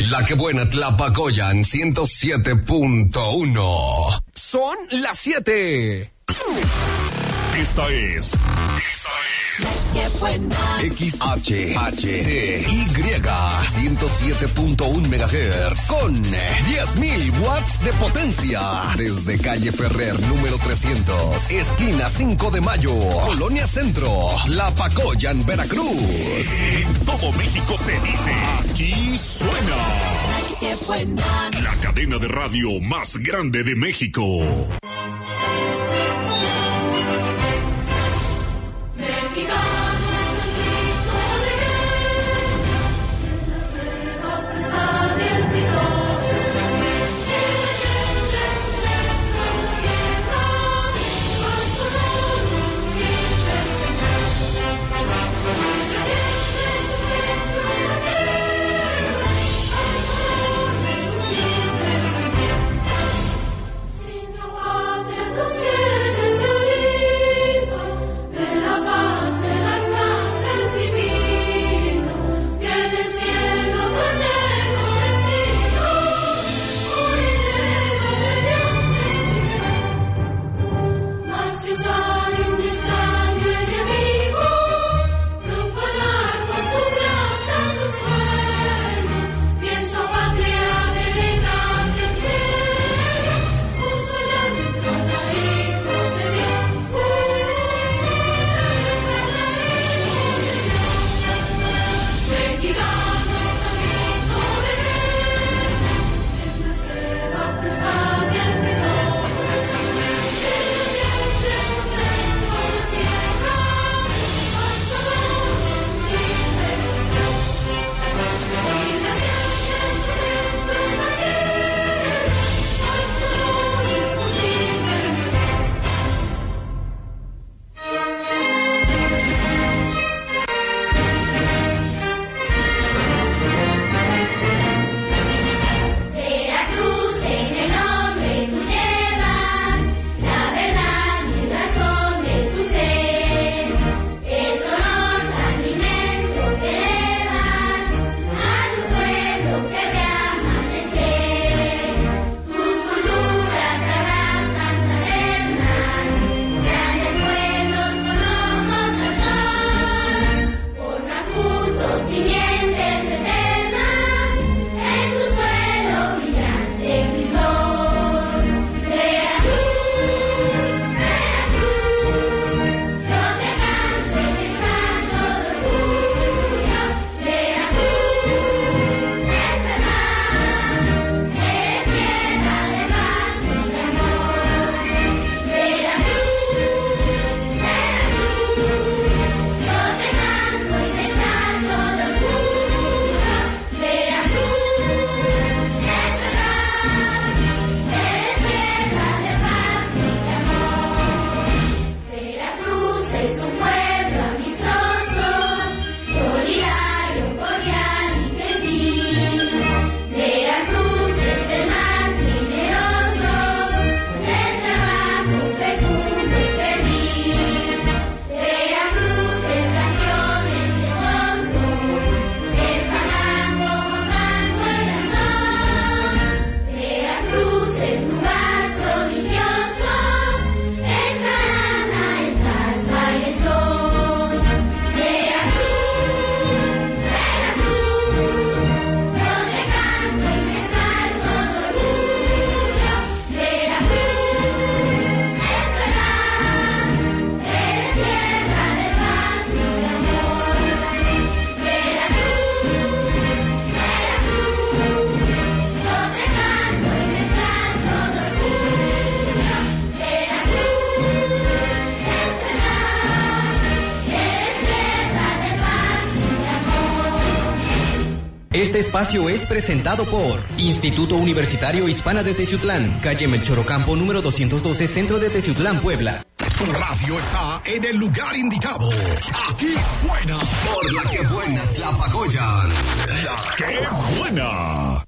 La que buena Tlapacoyan 107.1. Son las 7. Esta es XHHTY 107.1 MHz con 10.000 watts de potencia desde calle Ferrer número 300, esquina 5 de Mayo, Colonia Centro, Tlapacoyan, Veracruz. En todo México se dice, aquí suena la cadena de radio más grande de México. Este espacio es presentado por Instituto Universitario Hispana de Teciutlán, calle Melchor Ocampo, número 212, Centro de Teciutlán, Puebla. Tu radio está en el lugar indicado. Aquí suena por la que buena Tlapacoyan. La que buena.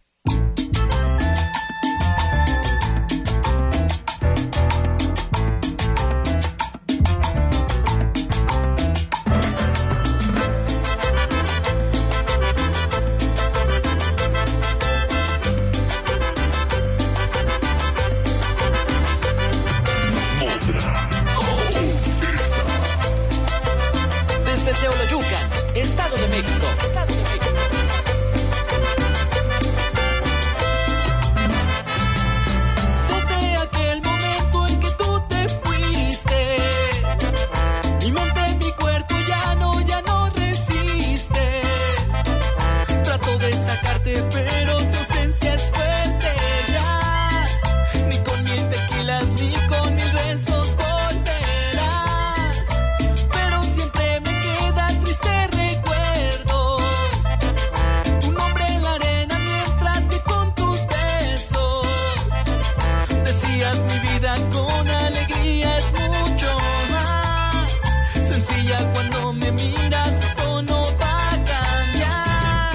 sacarte, pero tu ausencia es fuerte ya. Ni con 1000 tequilas, ni con 1000 besos volverás. Pero siempre me queda el triste recuerdo. Tu nombre en la arena mientras que con tus besos decías mi vida con alegría es mucho más sencilla. Cuando me miras esto no va a cambiar.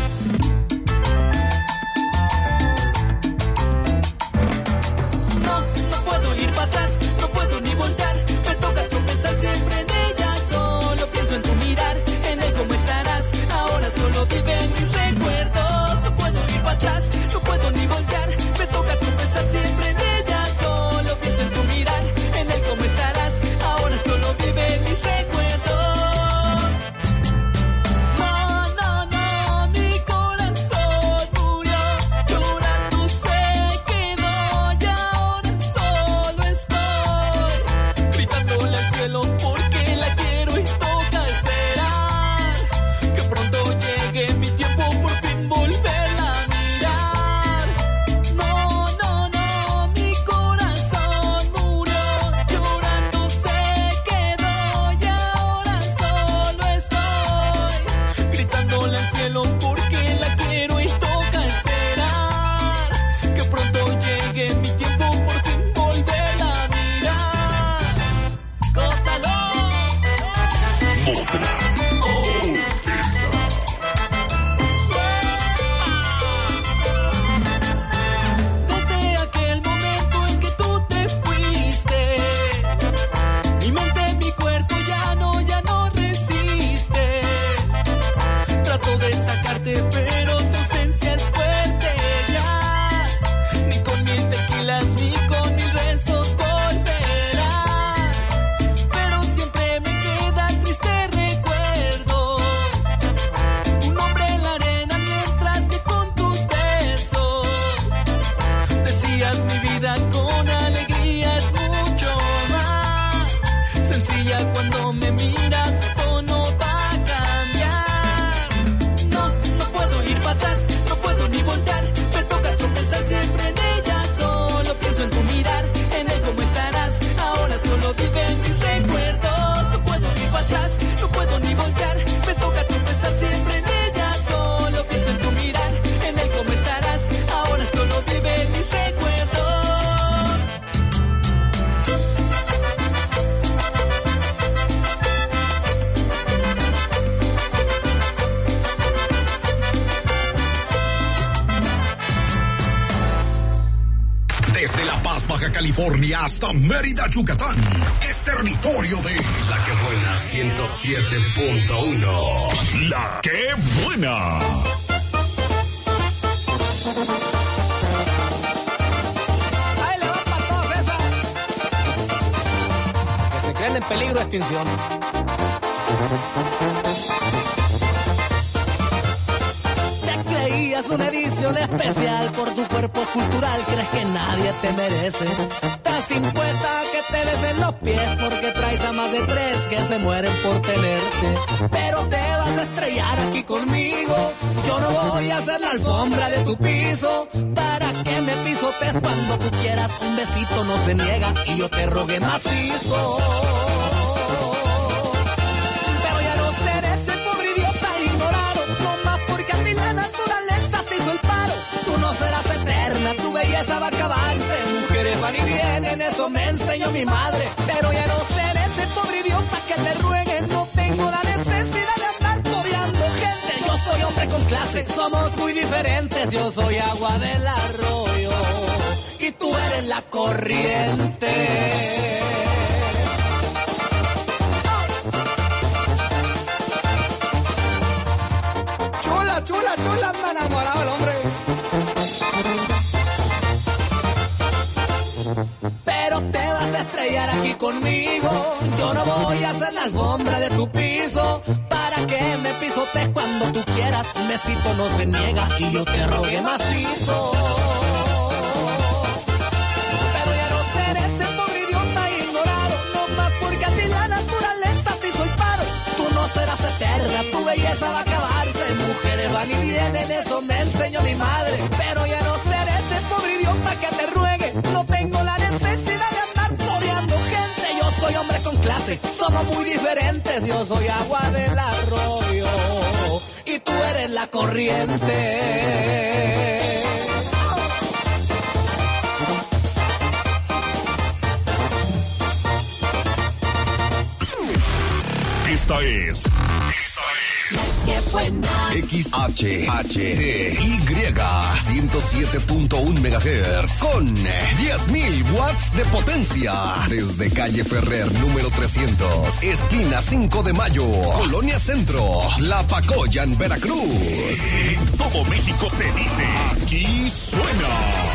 No puedo ir para atrás, no puedo ni voltear. Me toca tropezar siempre en ella. Solo pienso en tu mirar, en el cómo estarás. Ahora solo viven mis recuerdos. No puedo ir para atrás, no puedo ni voltear. Me toca tropezar siempre en ella. Solo pienso en tu mirar, en el cómo estarás. Ahora solo viven mis recuerdos. No, mi corazón murió. Llorando se quedó y ahora solo estoy gritándole al cielo porque la quiero y toca esperar que pronto llegue mi tiempo por fin volverla a mirar. No, mi corazón murió. Llorando se quedó y ahora solo estoy gritándole al cielo porque la quiero y toca esperar que pronto llegue mi tiempo por fin volverla a mirar. Gózalo. Desde aquel momento en que tú te fuiste, mi mente, mi cuerpo ya no resiste. Trato de sacarte, pero tu ausencia es fuerte ya. Ni con 1000 tequilas, ni con 1000 besos volverás. Pero siempre me queda el triste recuerdo. Tu nombre en la arena mientras que con tus besos decías mi vida con alegría es mucho más sencilla. Cuando me miras esto no va a cambiar. No puedo ir para atrás, no puedo ni voltear. Me toca tropezar siempre en ella. Solo pienso en tu mirar, en el cómo estarás. Ahora solo viven mis recuerdos. No puedo ir para atrás, no puedo ni voltear. Me toca tropezar siempre en ella. Solo pienso en tu mirar, en el cómo estarás. Ahora solo viven mis recuerdos. Desde La Paz, Baja California hasta Mérida, Yucatán, es territorio de La que buena 107.1. La Que Buena. Ahí le va para todos esas que se creen en peligro de extinción. Te creías una edición especial por tu cuerpo cultural. Crees que nadie te merece. Estás impuesta a que te besen los pies porque traes a más de 3 que se mueren por tenerte. Pero te vas a estrellar aquí conmigo. Yo no voy a hacer la alfombra de tu piso para que me pisotes cuando tú quieras. Un besito no se niega y yo te rogué macizo. Pero ya no seré ese pobre idiota ignorado, no más porque a ti la naturaleza te hizo el paro. Tú no serás eterna, tu belleza va a acabarse. Mujeres van y vienen, eso me enseñó mi madre. Pero ya no seré ese pobre idiota que te rueguen. No tengo la necesidad de andar toreando gente. Yo soy hombre con clase, somos muy diferentes. Yo soy agua del arroyo y tú eres la corriente. Chula, me ha enamorado el hombre. Pero te vas a estrellar aquí conmigo. Yo no voy a hacer la alfombra de tu piso para que me pisotes cuando tú quieras. Un besito no se niega y yo te rogué macizo. Pero ya no seré ese pobre idiota ignorado, no más porque a ti la naturaleza te hizo el paro. Tú no serás eterna, tu belleza va a acabarse. Mujeres que van y vienen, eso me enseñó mi madre. Pero ya no seré ese pobre idiota que te ruegue. No tengo la necesidad de andar toreando gente. Yo soy hombre con clase, somos muy diferentes. Yo soy agua del arroyo y tú eres la corriente. Esta es XHHTY 107.1 MHz con 10.000 watts de potencia desde calle Ferrer número 300, esquina 5 de Mayo, Colonia Centro, La Pacoya en Veracruz. En todo México se dice, aquí suena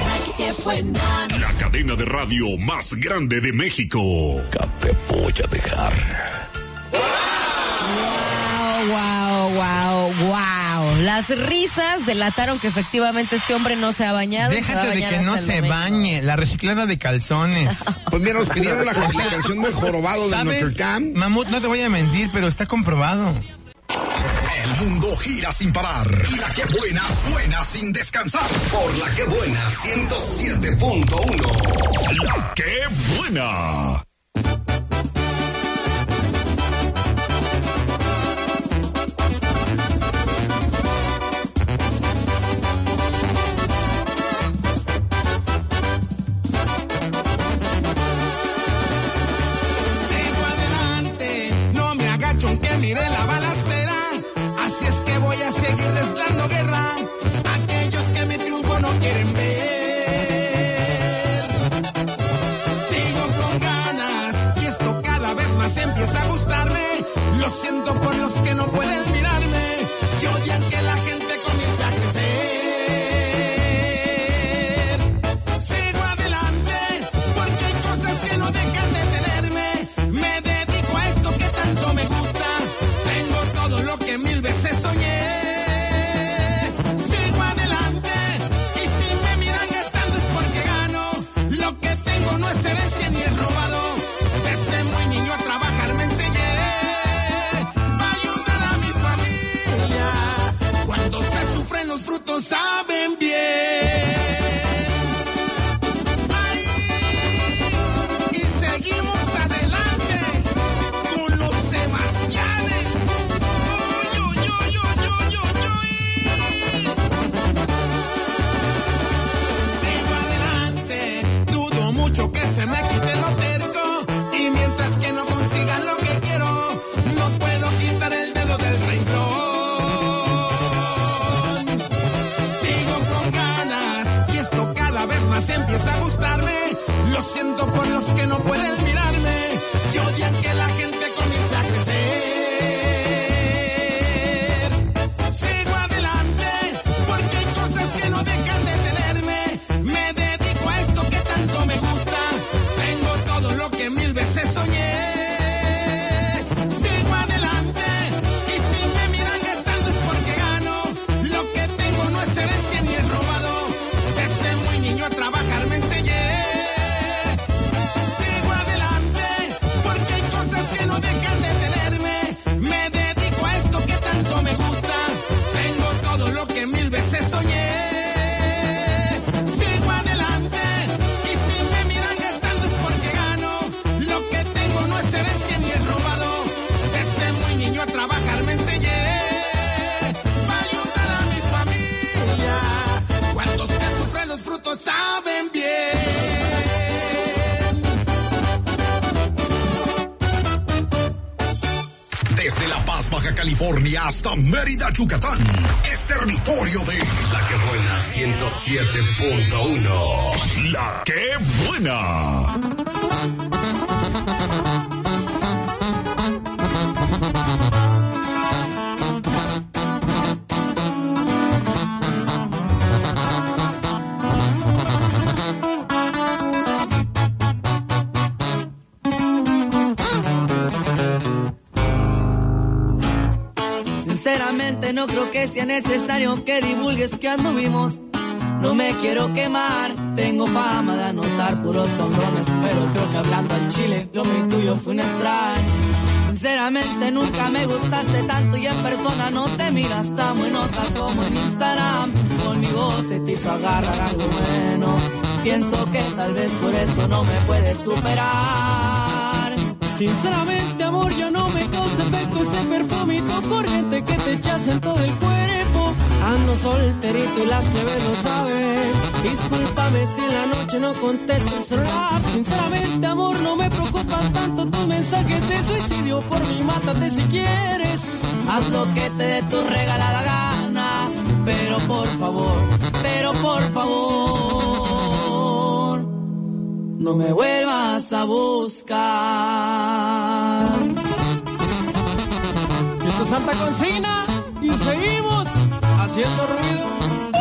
la cadena de radio más grande de México. ¿Qué te voy a dejar? Wow. Las risas delataron que efectivamente este hombre no se ha bañado. Déjate de que no se bañe, la reciclada de calzones. Pues mira, nos pidieron la canción del jorobado de Notre Dame. Mamut, no te voy a mentir, pero está comprobado. El mundo gira sin parar y la que buena suena sin descansar. Por la que buena 107.1. La que buena. Que mire la balacera, así es que voy a seguirles dando guerra a aquellos que mi triunfo no quieren ver. Sigo con ganas y esto cada vez más empieza a gustarme. Lo siento por los que no pueden mirarme, que odian que la gente comience a crecer. Sigo adelante porque hay cosas que no dejan de tenerme. Me dedico a esto que tanto me gusta. Lo que 1000 veces soñé. Sigo adelante y si me miran gastando es porque gano. Lo que tengo no es herencia ni es robado. Desde muy niño a trabajar me enseñé a ayudar a mi familia. Cuando se sufren los frutos saben bien. Ahí, y seguimos adelante con los Sebastianes. Que se me quite lo terco y mientras que no consiga lo que quiero no puedo quitar el dedo del renglón. Sigo con ganas y esto cada vez más empieza a gustarme. Lo siento por los que no pueden mirarme, que odian que la gente comience a crecer. Sigo adelante porque hay cosas que no dejan de tenerme. Me dedico a esto que tanto me gusta. Lo que 1000 veces soñé. Sigo adelante y si me miran gastando es porque gano. Lo que tengo no es herencia ni es robado. Desde muy niño a trabajar me enseñé. Sigo adelante porque hay cosas que no dejan de tenerme. Me dedico a esto que tanto me gusta. Tengo todo lo que 1000 veces soñé. Sigo adelante y si me miran gastando es porque gano. Lo que tengo no es herencia ni es robado. Desde muy niño a trabajar me enseñé para ayudar a mi familia. Cuando se sufren los frutos saben bien. Desde La Paz, Baja California hasta Mérida, Yucatán, es territorio de La que buena 107.1. La que buena. Sinceramente no creo que sea necesario que divulgues que anduvimos. No me quiero quemar, tengo fama de anotar puros condones, pero creo que hablando al chile, lo mío y tuyo fue un extraño. Sinceramente nunca me gustaste tanto y en persona no te miras tan buenota como en Instagram. Conmigo se te hizo agarrar algo bueno. Pienso que tal vez por eso no me puedes superar. Sinceramente, amor, ya no me causa efecto ese perfumito corriente que te echas en todo el cuerpo. Ando solterito y las plebes lo saben. Discúlpame si en la noche no contesto el celular. Sinceramente, amor, no me preocupan tanto tus mensajes de suicidio. Por mí, mátate si quieres. Haz lo que te dé tu regalada gana. Pero por favor, no me vuelvas a buscar. Esto es Santa Consigna y seguimos haciendo ruido.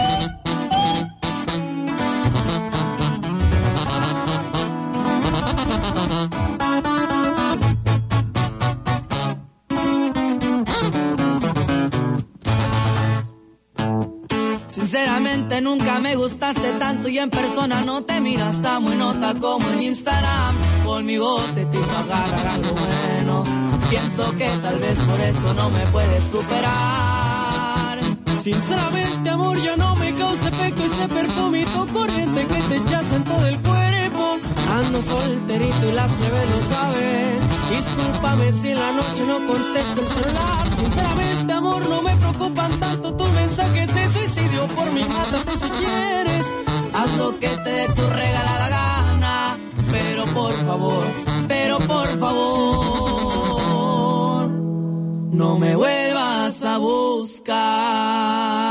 Sinceramente nunca me gustaste tanto y en persona no te miras tan buenota como en Instagram. Conmigo se te hizo agarrar algo bueno. Pienso que tal vez por eso no me puedes superar. Sinceramente, amor, ya no me causa efecto ese perfumito corriente que te echas en todo el cuerpo. Ando solterito y las plebes lo saben. Discúlpame si en la noche no contesto el celular. Sinceramente, amor, no me preocupan tanto tus mensajes de suicidio. Por mí, mátate si quieres. Haz lo que te dé tu regalada gana. Pero por favor, no me vuelvas a buscar.